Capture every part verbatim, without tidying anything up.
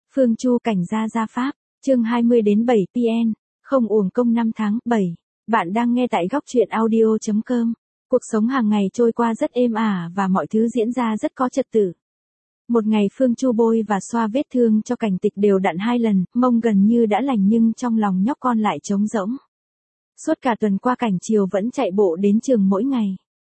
Phương Chu cảnh gia gia pháp, chương hai mươi đến bảy pê en, không uổng công năm tháng bảy. Bạn đang nghe tại góc truyện audio chấm com. Cuộc sống hàng ngày trôi qua rất êm ả và mọi thứ diễn ra rất có trật tự. Một ngày Phương Chu bôi và xoa vết thương cho Cảnh Tịch đều đặn hai lần, mông gần như đã lành nhưng trong lòng nhóc con lại trống rỗng. Suốt cả tuần qua Cảnh Chiều vẫn chạy bộ đến trường mỗi ngày.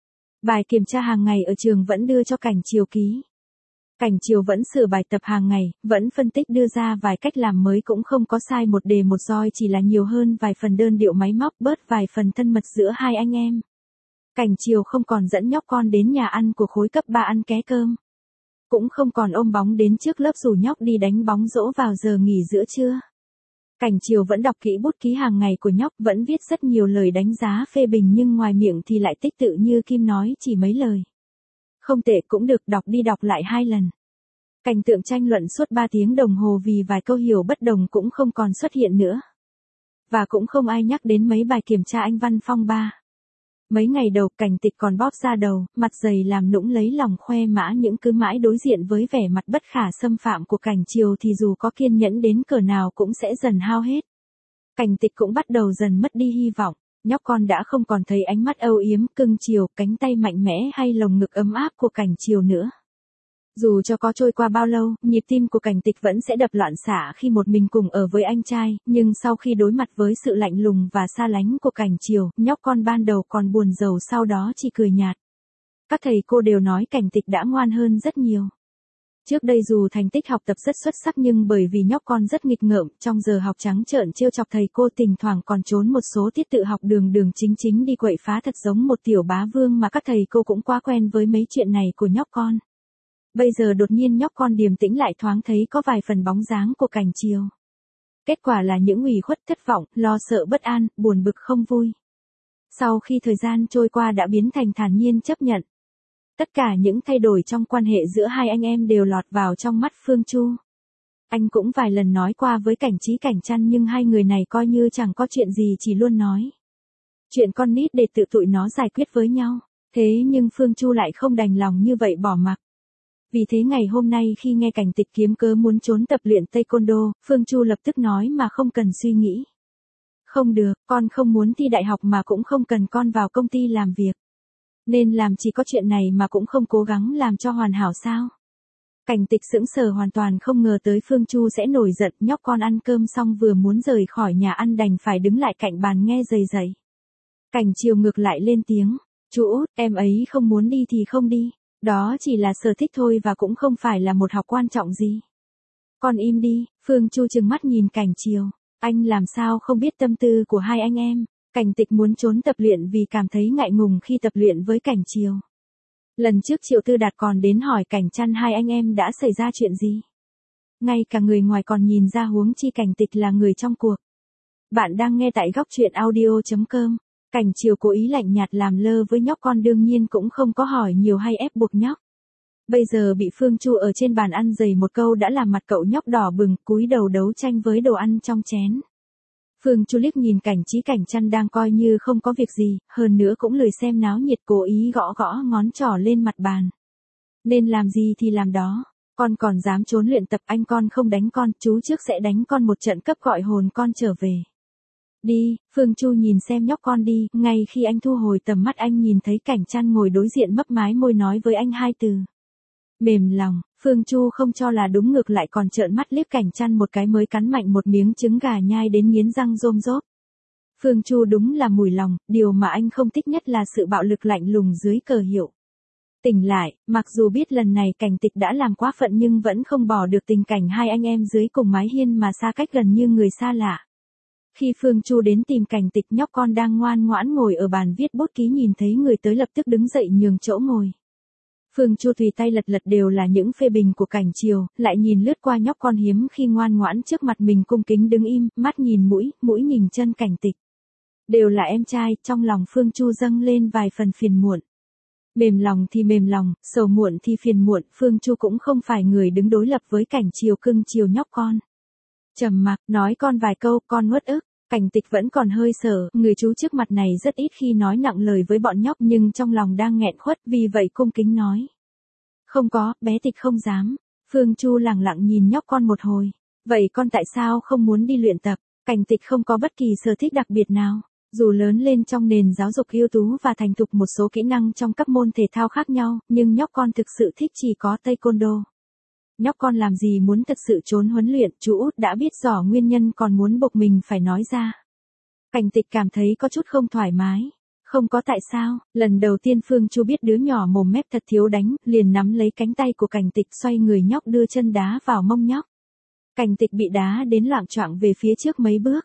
Bài kiểm tra hàng ngày ở trường vẫn đưa cho Cảnh Chiều ký. Cảnh Chiều vẫn sửa bài tập hàng ngày, vẫn phân tích đưa ra vài cách làm mới cũng không có sai một đề một roi, chỉ là nhiều hơn vài phần đơn điệu máy móc, bớt vài phần thân mật giữa hai anh em. Cảnh Chiều không còn dẫn nhóc con đến nhà ăn của khối cấp ba ăn ké cơm. Cũng không còn ôm bóng đến trước lớp rủ nhóc đi đánh bóng rổ vào giờ nghỉ giữa trưa. Cảnh Chiều vẫn đọc kỹ bút ký hàng ngày của nhóc, vẫn viết rất nhiều lời đánh giá phê bình nhưng ngoài miệng thì lại tích tự như Kim nói chỉ mấy lời. Không tệ, cũng được, đọc đi đọc lại hai lần. Cảnh Tượng tranh luận suốt ba tiếng đồng hồ vì vài câu hiểu bất đồng cũng không còn xuất hiện nữa. Và cũng không ai nhắc đến mấy bài kiểm tra Anh văn phong ba. Mấy ngày đầu Cảnh Tịch còn bóp ra đầu, mặt dày làm nũng lấy lòng khoe mã, những cứ mãi đối diện với vẻ mặt bất khả xâm phạm của Cảnh Chiều thì dù có kiên nhẫn đến cỡ nào cũng sẽ dần hao hết. Cảnh Tịch cũng bắt đầu dần mất đi hy vọng. Nhóc con đã không còn thấy ánh mắt âu yếm, cưng chiều, cánh tay mạnh mẽ hay lồng ngực ấm áp của Cảnh Chiều nữa. Dù cho có trôi qua bao lâu, nhịp tim của Cảnh Tịch vẫn sẽ đập loạn xạ khi một mình cùng ở với anh trai, nhưng sau khi đối mặt với sự lạnh lùng và xa lánh của Cảnh Chiều, nhóc con ban đầu còn buồn rầu sau đó chỉ cười nhạt. Các thầy cô đều nói Cảnh Tịch đã ngoan hơn rất nhiều. Trước đây dù thành tích học tập rất xuất sắc nhưng bởi vì nhóc con rất nghịch ngợm, trong giờ học trắng trợn trêu chọc thầy cô, thỉnh thoảng còn trốn một số tiết tự học đường đường chính chính đi quậy phá, thật giống một tiểu bá vương mà các thầy cô cũng quá quen với mấy chuyện này của nhóc con. Bây giờ đột nhiên nhóc con điềm tĩnh lại thoáng thấy có vài phần bóng dáng của Cảnh Chiều. Kết quả là những ủy khuất, thất vọng, lo sợ, bất an, buồn bực, không vui. Sau khi thời gian trôi qua đã biến thành thản nhiên chấp nhận. Tất cả những thay đổi trong quan hệ giữa hai anh em đều lọt vào trong mắt Phương Chu. Anh cũng vài lần nói qua với Cảnh Trí, Cảnh Trăn nhưng hai người này coi như chẳng có chuyện gì, chỉ luôn nói chuyện con nít để tự tụi nó giải quyết với nhau. Thế nhưng Phương Chu lại không đành lòng như vậy bỏ mặc. Vì thế ngày hôm nay khi nghe Cảnh Tịch kiếm cớ muốn trốn tập luyện taekwondo, Phương Chu lập tức nói mà không cần suy nghĩ. Không được, con không muốn thi đại học mà cũng không cần con vào công ty làm việc. Nên làm chỉ có chuyện này mà cũng không cố gắng làm cho hoàn hảo sao? Cảnh Tịch sững sờ, hoàn toàn không ngờ tới Phương Chu sẽ nổi giận. Nhóc con ăn cơm xong vừa muốn rời khỏi nhà ăn đành phải đứng lại cạnh bàn nghe rầy rầy. Cảnh Chiều ngược lại lên tiếng, chú Út, em ấy không muốn đi thì không đi. Đó chỉ là sở thích thôi và cũng không phải là một học quan trọng gì. Con im đi. Phương Chu trừng mắt nhìn Cảnh Chiều. Anh làm sao không biết tâm tư của hai anh em. Cảnh Tịch muốn trốn tập luyện vì cảm thấy ngại ngùng khi tập luyện với Cảnh Chiều. Lần trước Triệu Tư Đạt còn đến hỏi Cảnh Trăn hai anh em đã xảy ra chuyện gì. Ngay cả người ngoài còn nhìn ra, huống chi Cảnh Tịch là người trong cuộc. Bạn đang nghe tại góc truyện audio chấm com. Cảnh Chiều cố ý lạnh nhạt làm lơ với nhóc con, đương nhiên cũng không có hỏi nhiều hay ép buộc nhóc. Bây giờ bị Phương Chu ở trên bàn ăn giày một câu đã làm mặt cậu nhóc đỏ bừng, cúi đầu đấu tranh với đồ ăn trong chén. Phương Chu liếc nhìn Cảnh Trí, Cảnh Trăn đang coi như không có việc gì, hơn nữa cũng lười xem náo nhiệt, cố ý gõ gõ ngón trỏ lên mặt bàn. Nên làm gì thì làm đó, con còn dám trốn luyện tập, anh con không đánh con, chú trước sẽ đánh con một trận cấp gọi hồn con trở về. Đi. Phương Chu nhìn xem nhóc con đi, ngay khi anh thu hồi tầm mắt anh nhìn thấy Cảnh Trăn ngồi đối diện mấp mái môi nói với anh hai từ. Mềm lòng. Phương Chu không cho là đúng, ngược lại còn trợn mắt liếc Cảnh Trăn một cái mới cắn mạnh một miếng trứng gà nhai đến nghiến răng rôm rốp. Phương Chu đúng là mùi lòng, điều mà anh không thích nhất là sự bạo lực lạnh lùng dưới cờ hiệu. Tỉnh lại, mặc dù biết lần này Cảnh Tịch đã làm quá phận nhưng vẫn không bỏ được tình cảnh hai anh em dưới cùng mái hiên mà xa cách gần như người xa lạ. Khi Phương Chu đến tìm Cảnh Tịch, nhóc con đang ngoan ngoãn ngồi ở bàn viết bút ký, nhìn thấy người tới lập tức đứng dậy nhường chỗ ngồi. Phương Chu tùy tay lật lật đều là những phê bình của Cảnh Chiều, lại nhìn lướt qua nhóc con hiếm khi ngoan ngoãn trước mặt mình cung kính đứng im, mắt nhìn mũi, mũi nhìn chân Cảnh Tịch. Đều là em trai, trong lòng Phương Chu dâng lên vài phần phiền muộn. Mềm lòng thì mềm lòng, sầu muộn thì phiền muộn, Phương Chu cũng không phải người đứng đối lập với Cảnh Chiều cưng chiều nhóc con. Trầm mặc, nói con vài câu, con uất ức. Cảnh Tịch vẫn còn hơi sợ, người chú trước mặt này rất ít khi nói nặng lời với bọn nhóc nhưng trong lòng đang nghẹn khuất, vì vậy cung kính nói. Không có, bé Tịch không dám. Phương Chu lẳng lặng nhìn nhóc con một hồi. Vậy con tại sao không muốn đi luyện tập? Cảnh Tịch không có bất kỳ sở thích đặc biệt nào. Dù lớn lên trong nền giáo dục ưu tú và thành thục một số kỹ năng trong các môn thể thao khác nhau, nhưng nhóc con thực sự thích chỉ có taekwondo. Nhóc con làm gì muốn thực sự trốn huấn luyện, chú út đã biết rõ nguyên nhân còn muốn buộc mình phải nói ra. Cảnh Tịch cảm thấy có chút không thoải mái. Không có tại sao, lần đầu tiên Phương Chu biết đứa nhỏ mồm mép thật thiếu đánh, liền nắm lấy cánh tay của Cảnh Tịch xoay người nhóc đưa chân đá vào mông nhóc. Cảnh Tịch bị đá đến loạng choạng về phía trước mấy bước.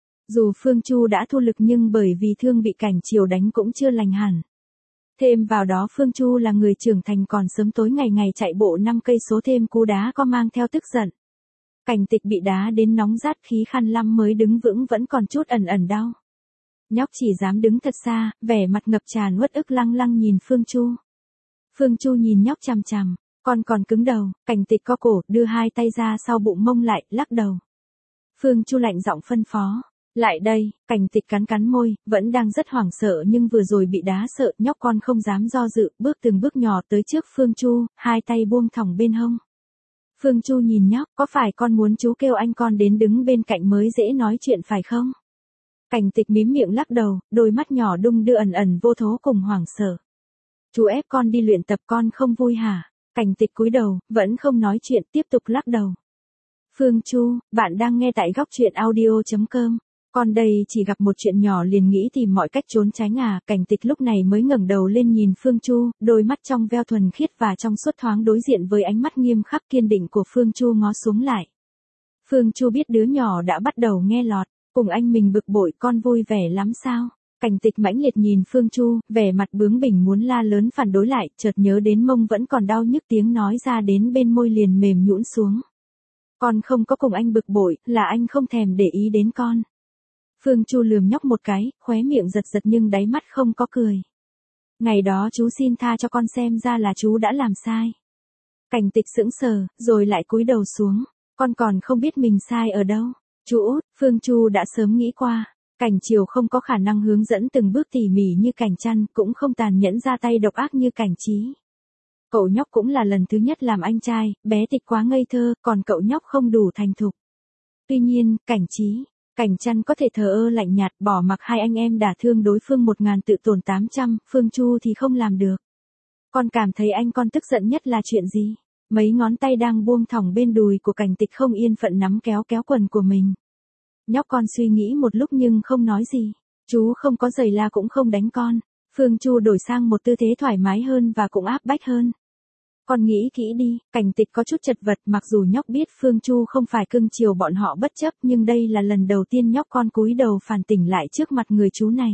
Dù Phương Chu đã thua lực nhưng bởi vì thương bị Cảnh Triều đánh cũng chưa lành hẳn. Thêm vào đó Phương Chu là người trưởng thành còn sớm tối ngày ngày chạy bộ năm cây số thêm cú đá có mang theo tức giận. Cảnh Tịch bị đá đến nóng rát khí khăn lăm mới đứng vững vẫn còn chút ẩn ẩn đau. Nhóc chỉ dám đứng thật xa, vẻ mặt ngập tràn uất ức lăng lăng nhìn Phương Chu. Phương Chu nhìn nhóc chằm chằm, con còn cứng đầu, Cảnh Tịch co cổ, đưa hai tay ra sau bụng mông lại, lắc đầu. Phương Chu lạnh giọng phân phó. Lại đây, Cảnh Tịch cắn cắn môi, vẫn đang rất hoảng sợ nhưng vừa rồi bị đá sợ, nhóc con không dám do dự, bước từng bước nhỏ tới trước Phương Chu, hai tay buông thõng bên hông. Phương Chu nhìn nhóc, có phải con muốn chú kêu anh con đến đứng bên cạnh mới dễ nói chuyện phải không? Cảnh Tịch mím miệng lắc đầu, đôi mắt nhỏ đung đưa ẩn ẩn vô thố cùng hoảng sợ. Chú ép con đi luyện tập con không vui hả? Cảnh Tịch cúi đầu, vẫn không nói chuyện, tiếp tục lắc đầu. Phương Chu, bạn đang nghe tại góc truyện audio chấm com. Con đây chỉ gặp một chuyện nhỏ liền nghĩ tìm mọi cách trốn tránh à, Cảnh Tịch lúc này mới ngẩng đầu lên nhìn Phương Chu, đôi mắt trong veo thuần khiết và trong suốt thoáng đối diện với ánh mắt nghiêm khắc kiên định của Phương Chu ngó xuống lại. Phương Chu biết đứa nhỏ đã bắt đầu nghe lọt, cùng anh mình bực bội con vui vẻ lắm sao? Cảnh Tịch mãnh liệt nhìn Phương Chu, vẻ mặt bướng bỉnh muốn la lớn phản đối lại, chợt nhớ đến mông vẫn còn đau nhức tiếng nói ra đến bên môi liền mềm nhũn xuống. Con không có cùng anh bực bội, là anh không thèm để ý đến con. Phương Chu lườm nhóc một cái, khóe miệng giật giật nhưng đáy mắt không có cười. Ngày đó chú xin tha cho con xem ra là chú đã làm sai. Cảnh Tịch sững sờ, rồi lại cúi đầu xuống. Con còn không biết mình sai ở đâu. Chú út, Phương Chu đã sớm nghĩ qua. Cảnh Triều không có khả năng hướng dẫn từng bước tỉ mỉ như Cảnh Trăn, cũng không tàn nhẫn ra tay độc ác như Cảnh Trí. Cậu nhóc cũng là lần thứ nhất làm anh trai, bé Tịch quá ngây thơ, còn cậu nhóc không đủ thành thục. Tuy nhiên, Cảnh Trí, Cảnh Trăn có thể thờ ơ lạnh nhạt bỏ mặc hai anh em đả thương đối phương một ngàn tự tổn tám trăm, Phương Chu thì không làm được. Con cảm thấy anh con tức giận nhất là chuyện gì? Mấy ngón tay đang buông thõng bên đùi của Cảnh Tịch không yên phận nắm kéo kéo quần của mình. Nhóc con suy nghĩ một lúc nhưng không nói gì. Chú không có giày la cũng không đánh con. Phương Chu đổi sang một tư thế thoải mái hơn và cũng áp bách hơn. Con nghĩ kỹ đi, Cảnh Tịch có chút chật vật mặc dù nhóc biết Phương Chu không phải cưng chiều bọn họ bất chấp nhưng đây là lần đầu tiên nhóc con cúi đầu phản tỉnh lại trước mặt người chú này.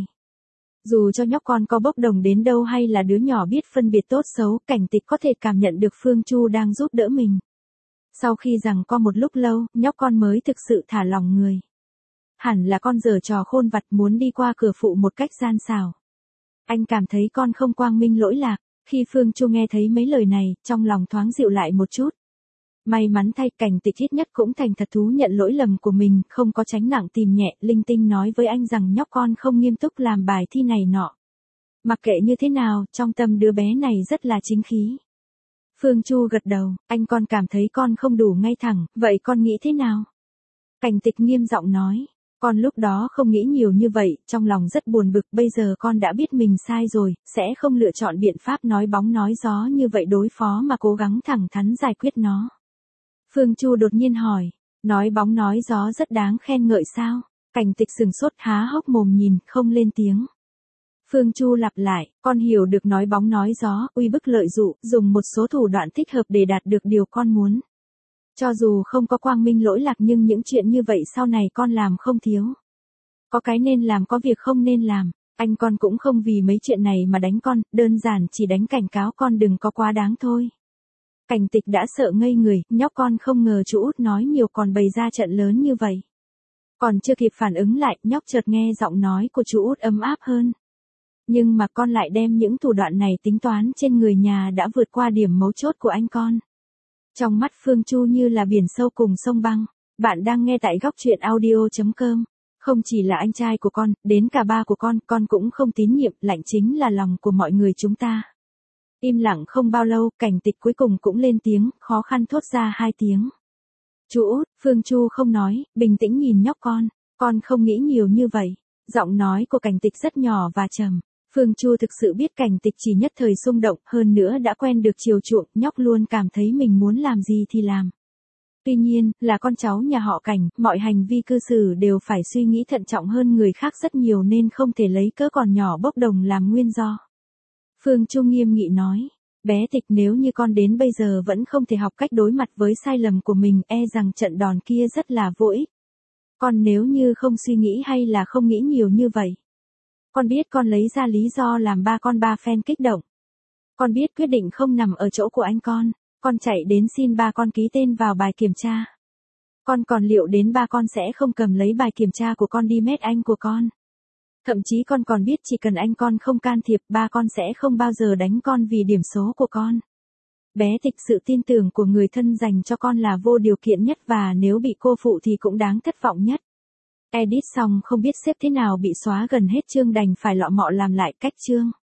Dù cho nhóc con có bốc đồng đến đâu hay là đứa nhỏ biết phân biệt tốt xấu, Cảnh Tịch có thể cảm nhận được Phương Chu đang giúp đỡ mình. Sau khi giằng co một lúc lâu, nhóc con mới thực sự thả lỏng người. Hẳn là con giở trò khôn vặt muốn đi qua cửa phụ một cách gian xảo. Anh cảm thấy con không quang minh lỗi lạc. Khi Phương Chu nghe thấy mấy lời này, trong lòng thoáng dịu lại một chút. May mắn thay, Cảnh Tịch ít nhất cũng thành thật thú nhận lỗi lầm của mình, không có tránh nặng tìm nhẹ, linh tinh nói với anh rằng nhóc con không nghiêm túc làm bài thi này nọ. Mặc kệ như thế nào, trong tâm đứa bé này rất là chính khí. Phương Chu gật đầu, anh con cảm thấy con không đủ ngay thẳng, vậy con nghĩ thế nào? Cảnh Tịch nghiêm giọng nói. Con lúc đó không nghĩ nhiều như vậy, trong lòng rất buồn bực, bây giờ con đã biết mình sai rồi, sẽ không lựa chọn biện pháp nói bóng nói gió như vậy đối phó mà cố gắng thẳng thắn giải quyết nó. Phương Chu đột nhiên hỏi, nói bóng nói gió rất đáng khen ngợi sao? Cảnh Tịch sừng sốt há hốc mồm nhìn, không lên tiếng. Phương Chu lặp lại, con hiểu được nói bóng nói gió, uy bức lợi dụ, dùng một số thủ đoạn thích hợp để đạt được điều con muốn. Cho dù không có quang minh lỗi lạc nhưng những chuyện như vậy sau này con làm không thiếu. Có cái nên làm có việc không nên làm, anh con cũng không vì mấy chuyện này mà đánh con, đơn giản chỉ đánh cảnh cáo con đừng có quá đáng thôi. Cảnh Tịch đã sợ ngây người, nhóc con không ngờ chú út nói nhiều còn bày ra trận lớn như vậy. Còn chưa kịp phản ứng lại, nhóc chợt nghe giọng nói của chú út ấm áp hơn. Nhưng mà con lại đem những thủ đoạn này tính toán trên người nhà đã vượt qua điểm mấu chốt của anh con. Trong mắt Phương Chu như là biển sâu cùng sông băng. Bạn đang nghe tại góc truyện audio chấm com. Không chỉ là anh trai của con, đến cả ba của con, con cũng không tín nhiệm, lạnh chính là lòng của mọi người chúng ta. Im lặng không bao lâu, Cảnh Tịch cuối cùng cũng lên tiếng, khó khăn thốt ra hai tiếng. Chú út, Phương Chu không nói, bình tĩnh nhìn nhóc con, con không nghĩ nhiều như vậy. Giọng nói của Cảnh Tịch rất nhỏ và trầm. Phương Chu thực sự biết Cảnh Tịch chỉ nhất thời xung động, hơn nữa đã quen được chiều chuộng, nhóc luôn cảm thấy mình muốn làm gì thì làm. Tuy nhiên, là con cháu nhà họ Cảnh, mọi hành vi cư xử đều phải suy nghĩ thận trọng hơn người khác rất nhiều nên không thể lấy cỡ còn nhỏ bốc đồng làm nguyên do. Phương Chu nghiêm nghị nói, bé Tịch, nếu như con đến bây giờ vẫn không thể học cách đối mặt với sai lầm của mình, e rằng trận đòn kia rất là vô ích. Con nếu như không suy nghĩ hay là không nghĩ nhiều như vậy. Con biết con lấy ra lý do làm ba con ba phen kích động. Con biết quyết định không nằm ở chỗ của anh con. Con chạy đến xin ba con ký tên vào bài kiểm tra. Con còn liệu đến ba con sẽ không cầm lấy bài kiểm tra của con đi mét anh của con. Thậm chí con còn biết chỉ cần anh con không can thiệp, ba con sẽ không bao giờ đánh con vì điểm số của con. Bé Tịch, sự tin tưởng của người thân dành cho con là vô điều kiện nhất và nếu bị cô phụ thì cũng đáng thất vọng nhất. Edit xong không biết xếp thế nào bị xóa gần hết chương, đành phải lọ mọ làm lại cách chương.